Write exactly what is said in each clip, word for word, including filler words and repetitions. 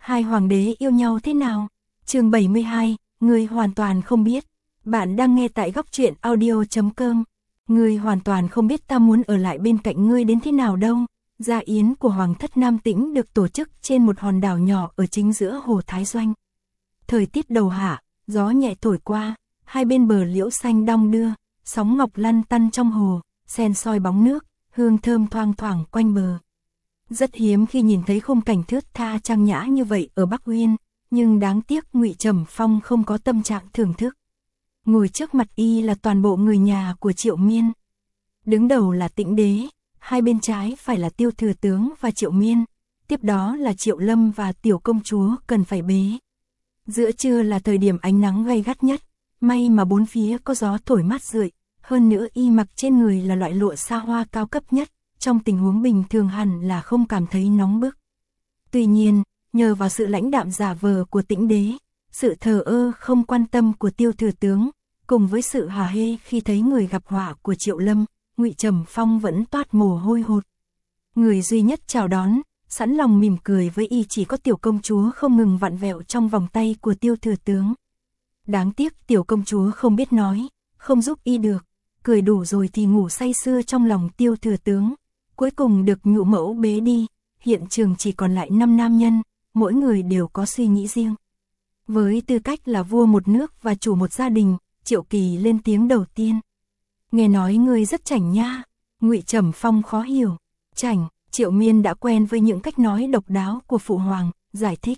Hai hoàng đế yêu nhau thế nào? Chương bảy mươi hai, người hoàn toàn không biết. Bạn đang nghe tại góc truyện audio chấm com. Ngươi hoàn toàn không biết ta muốn ở lại bên cạnh ngươi đến thế nào đâu. Gia yến của Hoàng thất Nam Tĩnh được tổ chức trên một hòn đảo nhỏ ở chính giữa hồ Thái Doanh. Thời tiết đầu hạ, gió nhẹ thổi qua, hai bên bờ liễu xanh đong đưa, sóng ngọc lăn tăn trong hồ, sen soi bóng nước, hương thơm thoang thoảng quanh bờ. Rất hiếm khi nhìn thấy khung cảnh thướt tha trang nhã như vậy ở Bắc Uyên, nhưng đáng tiếc Ngụy Trầm Phong không có tâm trạng thưởng thức. Ngồi trước mặt y là toàn bộ người nhà của Triệu Miên. Đứng đầu là Tĩnh Đế, hai bên trái phải là Tiêu Thừa Tướng và Triệu Miên, tiếp đó là Triệu Lâm và Tiểu Công Chúa Cần Phải Bế. Giữa trưa là thời điểm ánh nắng gay gắt nhất, may mà bốn phía có gió thổi mát rượi, hơn nữa y mặc trên người là loại lụa sa hoa cao cấp nhất, trong tình huống bình thường hẳn là không cảm thấy nóng bức. Tuy nhiên, nhờ vào sự lãnh đạm giả vờ của Tĩnh Đế, sự thờ ơ không quan tâm của Tiêu Thừa Tướng, cùng với sự hả hê khi thấy người gặp họa của Triệu Lâm, Ngụy Trầm Phong vẫn toát mồ hôi hột. Người duy nhất chào đón, sẵn lòng mỉm cười với y chỉ có Tiểu Công Chúa không ngừng vặn vẹo trong vòng tay của Tiêu Thừa Tướng. Đáng tiếc Tiểu Công Chúa không biết nói, không giúp y được, cười đủ rồi thì ngủ say sưa trong lòng Tiêu Thừa Tướng, cuối cùng được nhũ mẫu bế đi. Hiện trường chỉ còn lại năm nam nhân, mỗi người đều có suy nghĩ riêng. Với tư cách là vua một nước và chủ một gia đình, Triệu Kỳ lên tiếng đầu tiên. Nghe nói ngươi rất chảnh nha. Ngụy Trầm Phong khó hiểu. Chảnh, Triệu Miên đã quen với những cách nói độc đáo của Phụ Hoàng, giải thích.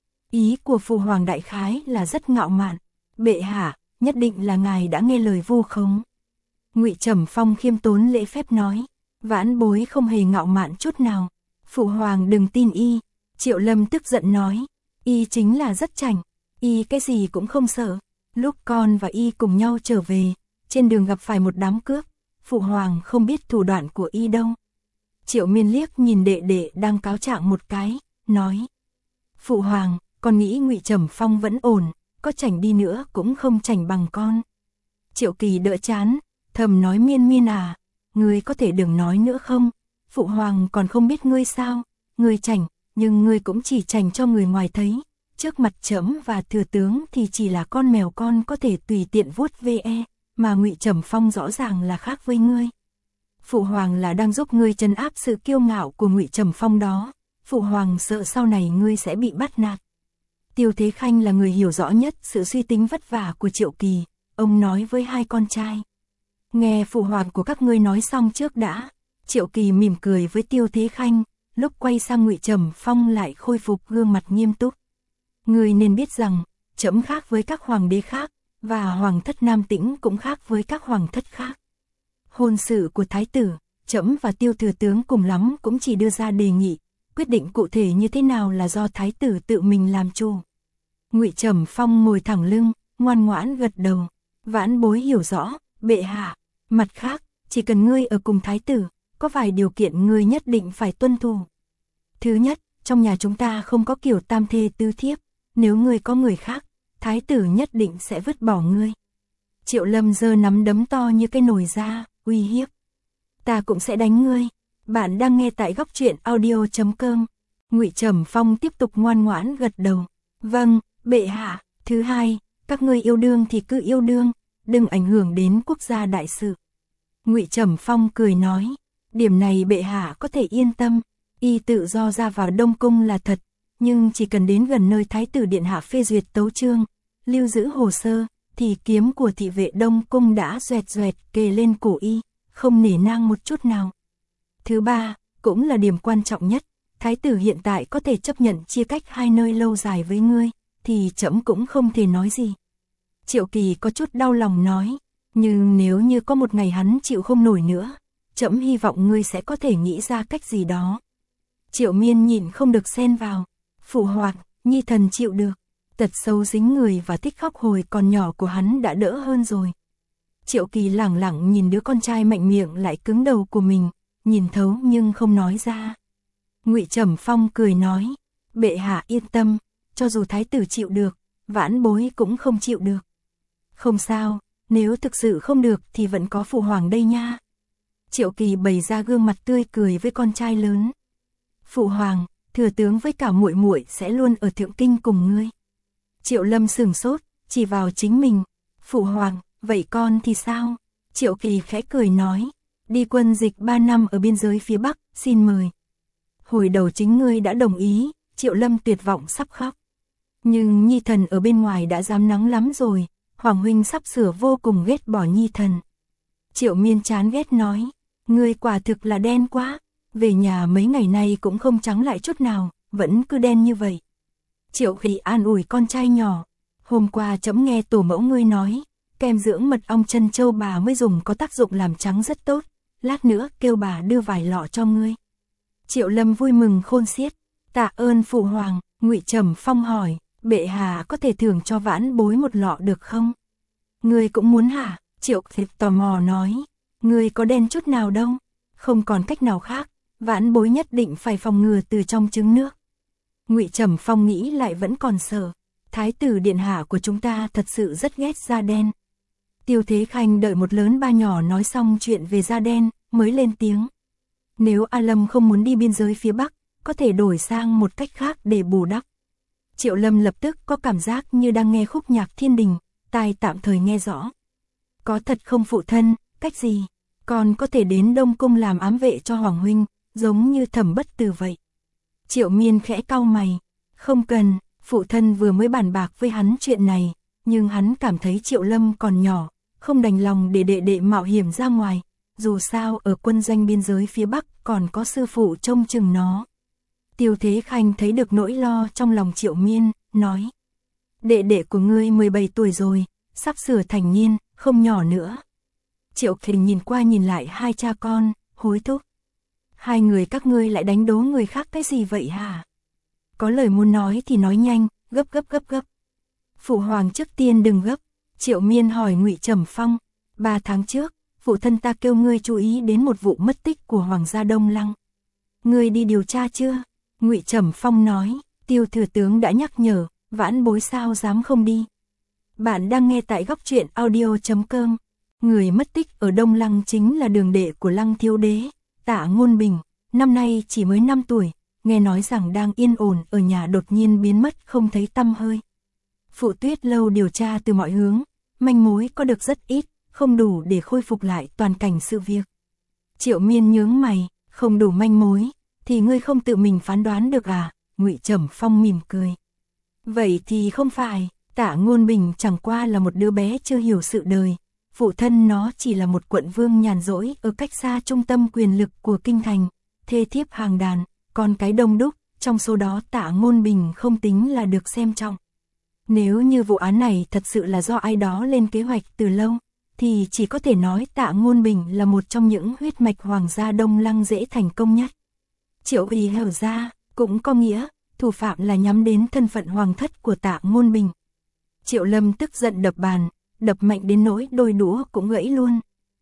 Ý của Phụ Hoàng đại khái là rất ngạo mạn. Bệ hạ, nhất định là ngài đã nghe lời vu khống. Ngụy Trầm Phong khiêm tốn lễ phép nói. Vãn bối không hề ngạo mạn chút nào. Phụ Hoàng đừng tin y. Triệu Lâm tức giận nói. Y chính là rất chảnh. Y cái gì cũng không sợ. Lúc con và y cùng nhau trở về, trên đường gặp phải một đám cướp, Phụ Hoàng không biết thủ đoạn của y đâu. Triệu Miên liếc nhìn đệ đệ đang cáo trạng một cái, nói. Phụ Hoàng, con nghĩ Ngụy Trầm Phong vẫn ổn, có chảnh đi nữa cũng không chảnh bằng con. Triệu Kỳ đỡ chán, thầm nói Miên Miên à, ngươi có thể đừng nói nữa không? Phụ Hoàng còn không biết ngươi sao, ngươi chảnh, nhưng ngươi cũng chỉ chảnh cho người ngoài thấy. Trước mặt trẫm và Thừa Tướng thì chỉ là con mèo con có thể tùy tiện vuốt ve, mà Ngụy Trầm Phong rõ ràng là khác với ngươi. Phụ Hoàng là đang giúp ngươi trấn áp sự kiêu ngạo của Ngụy Trầm Phong đó. Phụ Hoàng sợ sau này ngươi sẽ bị bắt nạt. Tiêu Thế Khanh là người hiểu rõ nhất sự suy tính vất vả của Triệu Kỳ, ông nói với hai con trai. Nghe Phụ Hoàng của các ngươi nói xong trước đã. Triệu Kỳ mỉm cười với Tiêu Thế Khanh, lúc quay sang Ngụy Trầm Phong lại khôi phục gương mặt nghiêm túc. Ngươi nên biết rằng, trẫm khác với các hoàng đế khác, và Hoàng thất Nam Tĩnh cũng khác với các hoàng thất khác. Hôn sự của thái tử, trẫm và Tiêu Thừa Tướng cùng lắm cũng chỉ đưa ra đề nghị, quyết định cụ thể như thế nào là do thái tử tự mình làm chủ. Ngụy Trầm Phong ngồi thẳng lưng, ngoan ngoãn gật đầu. Vãn bối hiểu rõ, bệ hạ. Mặt khác, chỉ cần ngươi ở cùng thái tử, có vài điều kiện ngươi nhất định phải tuân thủ. Thứ nhất, trong nhà chúng ta không có kiểu tam thê tứ thiếp. Nếu ngươi có người khác, thái tử nhất định sẽ vứt bỏ ngươi. Triệu Lâm giơ nắm đấm to như cái nồi ra, uy hiếp. Ta cũng sẽ đánh ngươi. Bạn đang nghe tại góc truyện audio chấm com. Ngụy Trầm Phong tiếp tục ngoan ngoãn gật đầu. Vâng, bệ hạ. Thứ hai, các ngươi yêu đương thì cứ yêu đương, đừng ảnh hưởng đến quốc gia đại sự. Ngụy Trầm Phong cười nói. Điểm này bệ hạ có thể yên tâm. Y tự do ra vào Đông Cung là thật. Nhưng chỉ cần đến gần nơi thái tử điện hạ phê duyệt tấu chương, lưu giữ hồ sơ, thì kiếm của thị vệ Đông Cung đã doẹt doẹt kề lên cổ y, không nể nang một chút nào. Thứ ba, cũng là điểm quan trọng nhất, thái tử hiện tại có thể chấp nhận chia cách hai nơi lâu dài với ngươi, thì trẫm cũng không thể nói gì. Triệu Kỳ có chút đau lòng nói, nhưng nếu như có một ngày hắn chịu không nổi nữa, trẫm hy vọng ngươi sẽ có thể nghĩ ra cách gì đó. Triệu Miên nhìn không được xen vào. Phụ Hoàng, nhi thần chịu được. Tật xấu dính người và thích khóc hồi còn nhỏ của hắn đã đỡ hơn rồi. Triệu Kỳ lẳng lặng nhìn đứa con trai mạnh miệng lại cứng đầu của mình, nhìn thấu nhưng không nói ra. Ngụy Trầm Phong cười nói, bệ hạ yên tâm, cho dù thái tử chịu được, vãn bối cũng không chịu được. Không sao, nếu thực sự không được thì vẫn có Phụ Hoàng đây nha. Triệu Kỳ bày ra gương mặt tươi cười với con trai lớn. Phụ Hoàng, thừa tướng với cả muội muội sẽ luôn ở thượng kinh cùng ngươi. Triệu Lâm sửng sốt, chỉ vào chính mình. Phụ hoàng, vậy con thì sao? Triệu Kỳ khẽ cười nói, đi quân dịch ba năm ở biên giới phía Bắc, xin mời. Hồi đầu chính ngươi đã đồng ý, Triệu Lâm tuyệt vọng sắp khóc. Nhưng Nhi thần ở bên ngoài đã dám nắng lắm rồi, Hoàng huynh sắp sửa vô cùng ghét bỏ Nhi thần. Triệu Miên chán ghét nói, ngươi quả thực là đen quá, về nhà mấy ngày nay cũng không trắng lại chút nào, vẫn cứ đen như vậy. Triệu Kỳ an ủi con trai nhỏ, hôm qua trẫm nghe tổ mẫu ngươi nói, kem dưỡng mật ong chân châu bà mới dùng có tác dụng làm trắng rất tốt, lát nữa kêu bà đưa vài lọ cho ngươi. Triệu Lâm vui mừng khôn xiết, tạ ơn phụ hoàng. Ngụy Trầm Phong hỏi, bệ hạ có thể thưởng cho vãn bối một lọ được không? Ngươi cũng muốn hả? Triệu Kỳ tò mò nói, ngươi có đen chút nào đâu, không còn cách nào khác, vãn bối nhất định phải phòng ngừa từ trong trứng nước. Ngụy Trầm Phong nghĩ lại vẫn còn sợ, thái tử điện hạ của chúng ta thật sự rất ghét da đen. Tiêu Thế Khanh đợi một lớn ba nhỏ nói xong chuyện về da đen, mới lên tiếng. Nếu A Lâm không muốn đi biên giới phía Bắc, có thể đổi sang một cách khác để bù đắp. Triệu Lâm lập tức có cảm giác như đang nghe khúc nhạc thiên đình, tai tạm thời nghe rõ. Có thật không phụ thân, cách gì? Còn có thể đến Đông Cung làm ám vệ cho Hoàng huynh, giống như Thẩm Bất Từ vậy. Triệu Miên khẽ cau mày, không cần, phụ thân vừa mới bàn bạc với hắn chuyện này, nhưng hắn cảm thấy Triệu Lâm còn nhỏ, không đành lòng để đệ đệ mạo hiểm ra ngoài, dù sao ở quân doanh biên giới phía Bắc còn có sư phụ trông chừng nó. Tiêu Thế Khanh thấy được nỗi lo trong lòng Triệu Miên, nói, đệ đệ của ngươi mười bảy tuổi rồi, sắp sửa thành niên, không nhỏ nữa. Triệu Kỳ nhìn qua nhìn lại hai cha con, hối thúc. Hai người các ngươi lại đánh đố người khác cái gì vậy hả? Có lời muốn nói thì nói nhanh, gấp gấp gấp gấp. Phụ hoàng trước tiên đừng gấp. Triệu Miên hỏi Ngụy Trầm Phong, ba tháng trước, phụ thân ta kêu ngươi chú ý đến một vụ mất tích của Hoàng gia Đông Lăng. Ngươi đi điều tra chưa? Ngụy Trầm Phong nói, Tiêu thừa tướng đã nhắc nhở, vãn bối sao dám không đi. Bạn đang nghe tại góc truyện audio chấm com. Người mất tích ở Đông Lăng chính là đường đệ của Lăng Thiếu Đế, Tạ Ngôn Bình, năm nay chỉ mới năm tuổi, nghe nói rằng đang yên ổn ở nhà đột nhiên biến mất không thấy tăm hơi. Phụ Tuyết Lâu điều tra từ mọi hướng, manh mối có được rất ít, không đủ để khôi phục lại toàn cảnh sự việc. Triệu Miên nhướng mày, không đủ manh mối, thì ngươi không tự mình phán đoán được à? Ngụy Trầm Phong mỉm cười. Vậy thì không phải, Tạ Ngôn Bình chẳng qua là một đứa bé chưa hiểu sự đời, phụ thân nó chỉ là một quận vương nhàn rỗi ở cách xa trung tâm quyền lực của kinh thành, thê thiếp hàng đàn, con cái đông đúc, trong số đó Tạ Ngôn Bình không tính là được xem trọng. Nếu như vụ án này thật sự là do ai đó lên kế hoạch từ lâu, thì chỉ có thể nói Tạ Ngôn Bình là một trong những huyết mạch hoàng gia Đông Lăng dễ thành công nhất. Triệu Ý hở ra, cũng có nghĩa, thủ phạm là nhắm đến thân phận hoàng thất của Tạ Ngôn Bình. Triệu Lâm tức giận đập bàn, đập mạnh đến nỗi đôi đũa cũng gãy luôn.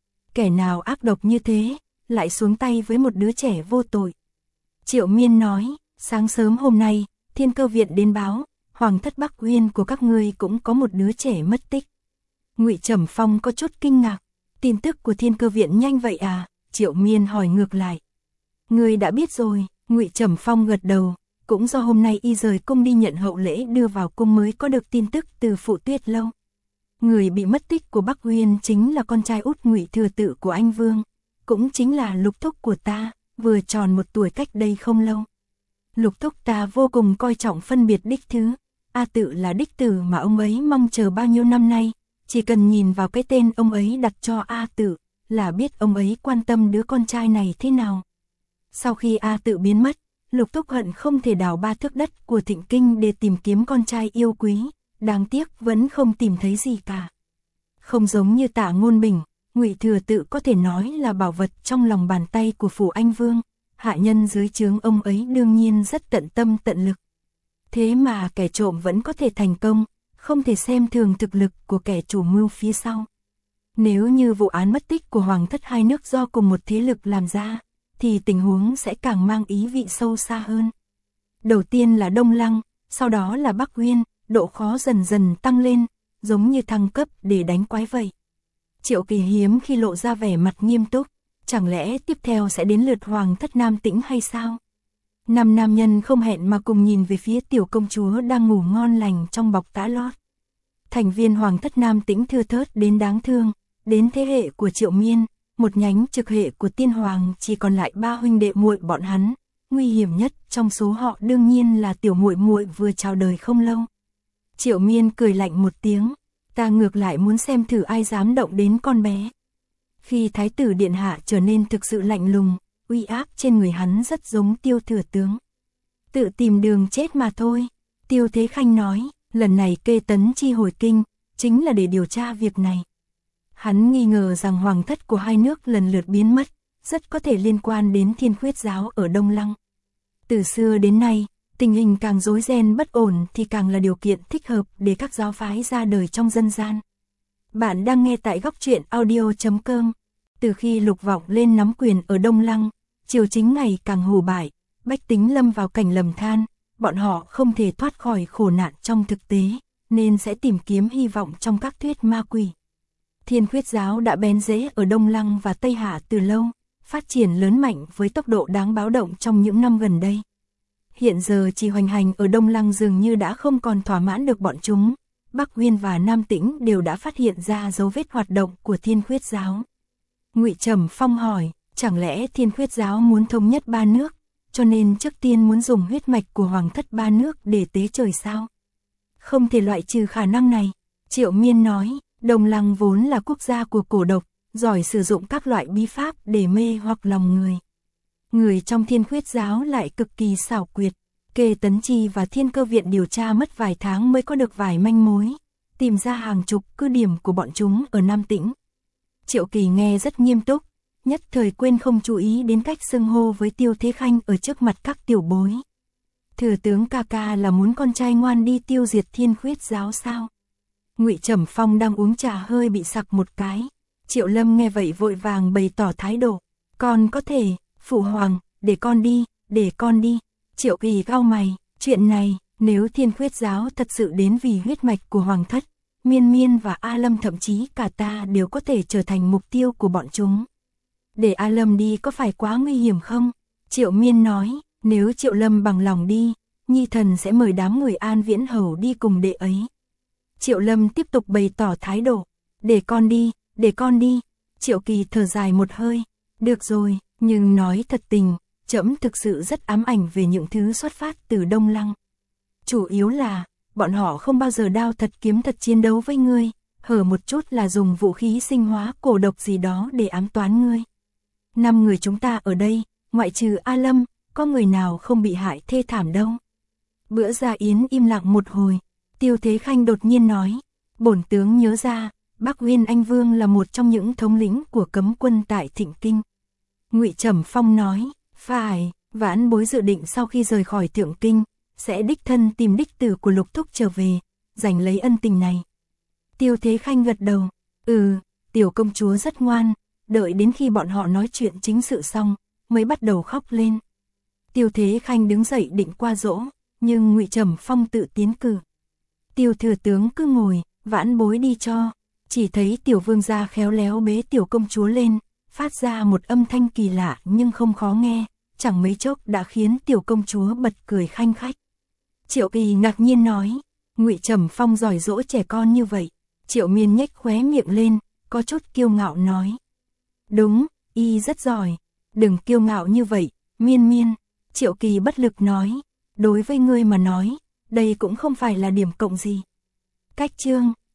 Kẻ nào ác độc như thế, lại xuống tay với một đứa trẻ vô tội. Triệu Miên nói, sáng sớm hôm nay, Thiên Cơ Viện đến báo, Hoàng thất Bắc Uyên của các ngươi cũng có một đứa trẻ mất tích. Ngụy Trầm Phong có chút kinh ngạc, tin tức của Thiên Cơ Viện nhanh vậy à? Triệu Miên hỏi ngược lại. Ngươi đã biết rồi, Ngụy Trầm Phong gật đầu, cũng do hôm nay y rời cung đi nhận hậu lễ đưa vào cung mới có được tin tức từ Phụ Tuyết Lâu. Người bị mất tích của Bắc Uyên chính là con trai út Ngụy Thừa Tự của anh Vương, cũng chính là Lục thúc của ta, vừa tròn một tuổi cách đây không lâu. Lục thúc ta vô cùng coi trọng phân biệt đích thứ, A Tự là đích tử mà ông ấy mong chờ bao nhiêu năm nay, chỉ cần nhìn vào cái tên ông ấy đặt cho A Tự, là biết ông ấy quan tâm đứa con trai này thế nào. Sau khi A Tự biến mất, Lục thúc hận không thể đào ba thước đất của Thịnh Kinh để tìm kiếm con trai yêu quý, đáng tiếc vẫn không tìm thấy gì cả. Không giống như Tạ Ngôn Bình, Ngụy Thừa Tự có thể nói là bảo vật trong lòng bàn tay của phủ anh Vương, hạ nhân dưới trướng ông ấy đương nhiên rất tận tâm tận lực. Thế mà kẻ trộm vẫn có thể thành công, không thể xem thường thực lực của kẻ chủ mưu phía sau. Nếu như vụ án mất tích của hoàng thất hai nước do cùng một thế lực làm ra, thì tình huống sẽ càng mang ý vị sâu xa hơn. Đầu tiên là Đông Lăng, sau đó là Bắc Uyên, độ khó dần dần tăng lên, giống như thăng cấp để đánh quái vậy. Triệu Kỳ hiếm khi lộ ra vẻ mặt nghiêm túc, chẳng lẽ tiếp theo sẽ đến lượt hoàng thất Nam Tĩnh hay sao? Năm nam nhân không hẹn mà cùng nhìn về phía tiểu công chúa đang ngủ ngon lành trong bọc tã lót. Thành viên hoàng thất Nam Tĩnh thưa thớt đến đáng thương, đến thế hệ của Triệu Miên, một nhánh trực hệ của tiên hoàng chỉ còn lại ba huynh đệ muội bọn hắn, nguy hiểm nhất trong số họ đương nhiên là tiểu muội muội vừa chào đời không lâu. Triệu Miên cười lạnh một tiếng, ta ngược lại muốn xem thử ai dám động đến con bé. Khi thái tử điện hạ trở nên thực sự lạnh lùng, uy áp trên người hắn rất giống Tiêu thừa tướng. Tự tìm đường chết mà thôi, Tiêu Thế Khanh nói, lần này Kê Tấn Chi hồi kinh, chính là để điều tra việc này. Hắn nghi ngờ rằng hoàng thất của hai nước lần lượt biến mất, rất có thể liên quan đến Thiên Khuyết giáo ở Đông Lăng. Từ xưa đến nay, tình hình càng rối ren bất ổn thì càng là điều kiện thích hợp để các giáo phái ra đời trong dân gian. Bạn đang nghe tại góc truyện audio chấm com. Từ khi Lục Vọng lên nắm quyền ở Đông Lăng, triều chính ngày càng hù bại, bách tính lâm vào cảnh lầm than, bọn họ không thể thoát khỏi khổ nạn trong thực tế, nên sẽ tìm kiếm hy vọng trong các thuyết ma quỷ. Thiên Khuyết giáo đã bén rễ ở Đông Lăng và Tây Hạ từ lâu, phát triển lớn mạnh với tốc độ đáng báo động trong những năm gần đây. Hiện giờ chỉ hoành hành ở Đông Lăng dường như đã không còn thỏa mãn được bọn chúng, Bắc Uyên và Nam Tĩnh đều đã phát hiện ra dấu vết hoạt động của Thiên Khuyết giáo. Ngụy Trầm Phong hỏi, chẳng lẽ Thiên Khuyết giáo muốn thống nhất ba nước, cho nên trước tiên muốn dùng huyết mạch của hoàng thất ba nước để tế trời sao? Không thể loại trừ khả năng này, Triệu Miên nói, Đông Lăng vốn là quốc gia của cổ độc, giỏi sử dụng các loại bí pháp để mê hoặc lòng người. Người trong Thiên Khuyết giáo lại cực kỳ xảo quyệt, Kê Tấn Chi và Thiên Cơ viện điều tra mất vài tháng mới có được vài manh mối, tìm ra hàng chục cứ điểm của bọn chúng ở Nam Tĩnh. Triệu Kỳ nghe rất nghiêm túc, nhất thời quên không chú ý đến cách xưng hô với Tiêu Thế Khanh ở trước mặt các tiểu bối. Thừa tướng ca ca là muốn con trai ngoan đi tiêu diệt Thiên Khuyết giáo sao? Ngụy Trầm Phong đang uống trà hơi bị sặc một cái. Triệu Lâm nghe vậy vội vàng bày tỏ thái độ, con có thể, phụ hoàng, để con đi, để con đi. Triệu Kỳ cau mày, chuyện này, nếu Thiên Khuyết giáo thật sự đến vì huyết mạch của hoàng thất, Miên Miên và A Lâm thậm chí cả ta đều có thể trở thành mục tiêu của bọn chúng. Để A Lâm đi có phải quá nguy hiểm không? Triệu Miên nói, nếu Triệu Lâm bằng lòng đi, Nhi thần sẽ mời đám người An Viễn Hầu đi cùng đệ ấy. Triệu Lâm tiếp tục bày tỏ thái độ, để con đi, để con đi. Triệu Kỳ thở dài một hơi, được rồi, nhưng nói thật tình, trẫm thực sự rất ám ảnh về những thứ xuất phát từ Đông Lăng. Chủ yếu là, bọn họ không bao giờ đao thật kiếm thật chiến đấu với ngươi, hở một chút là dùng vũ khí sinh hóa cổ độc gì đó để ám toán ngươi. Năm người chúng ta ở đây, ngoại trừ A Lâm, có người nào không bị hại thê thảm đâu. Bữa gia yến im lặng một hồi, Tiêu Thế Khanh đột nhiên nói, bổn tướng nhớ ra, Bắc Uyên Anh Vương là một trong những thống lĩnh của cấm quân tại Thịnh Kinh. Ngụy Trầm Phong nói, phải, vãn bối dự định sau khi rời khỏi Thượng Kinh, sẽ đích thân tìm đích tử của Lục Thúc trở về, giành lấy ân tình này. Tiêu Thế Khanh gật đầu, ừ, tiểu công chúa rất ngoan, đợi đến khi bọn họ nói chuyện chính sự xong, mới bắt đầu khóc lên. Tiêu Thế Khanh đứng dậy định qua dỗ, nhưng Ngụy Trầm Phong tự tiến cử. Tiêu thừa tướng cứ ngồi, vãn bối đi cho. Chỉ thấy tiểu vương gia khéo léo bế tiểu công chúa lên, phát ra một âm thanh kỳ lạ nhưng không khó nghe, chẳng mấy chốc đã khiến tiểu công chúa bật cười khanh khách. Triệu Kỳ ngạc nhiên nói, Ngụy Trầm Phong giỏi dỗ trẻ con như vậy. Triệu Miên nhếch khóe miệng lên, có chút kiêu ngạo nói. Đúng, y rất giỏi, đừng kiêu ngạo như vậy, Miên Miên. Triệu Kỳ bất lực nói, đối với ngươi mà nói, đây cũng không phải là điểm cộng gì. Cách chương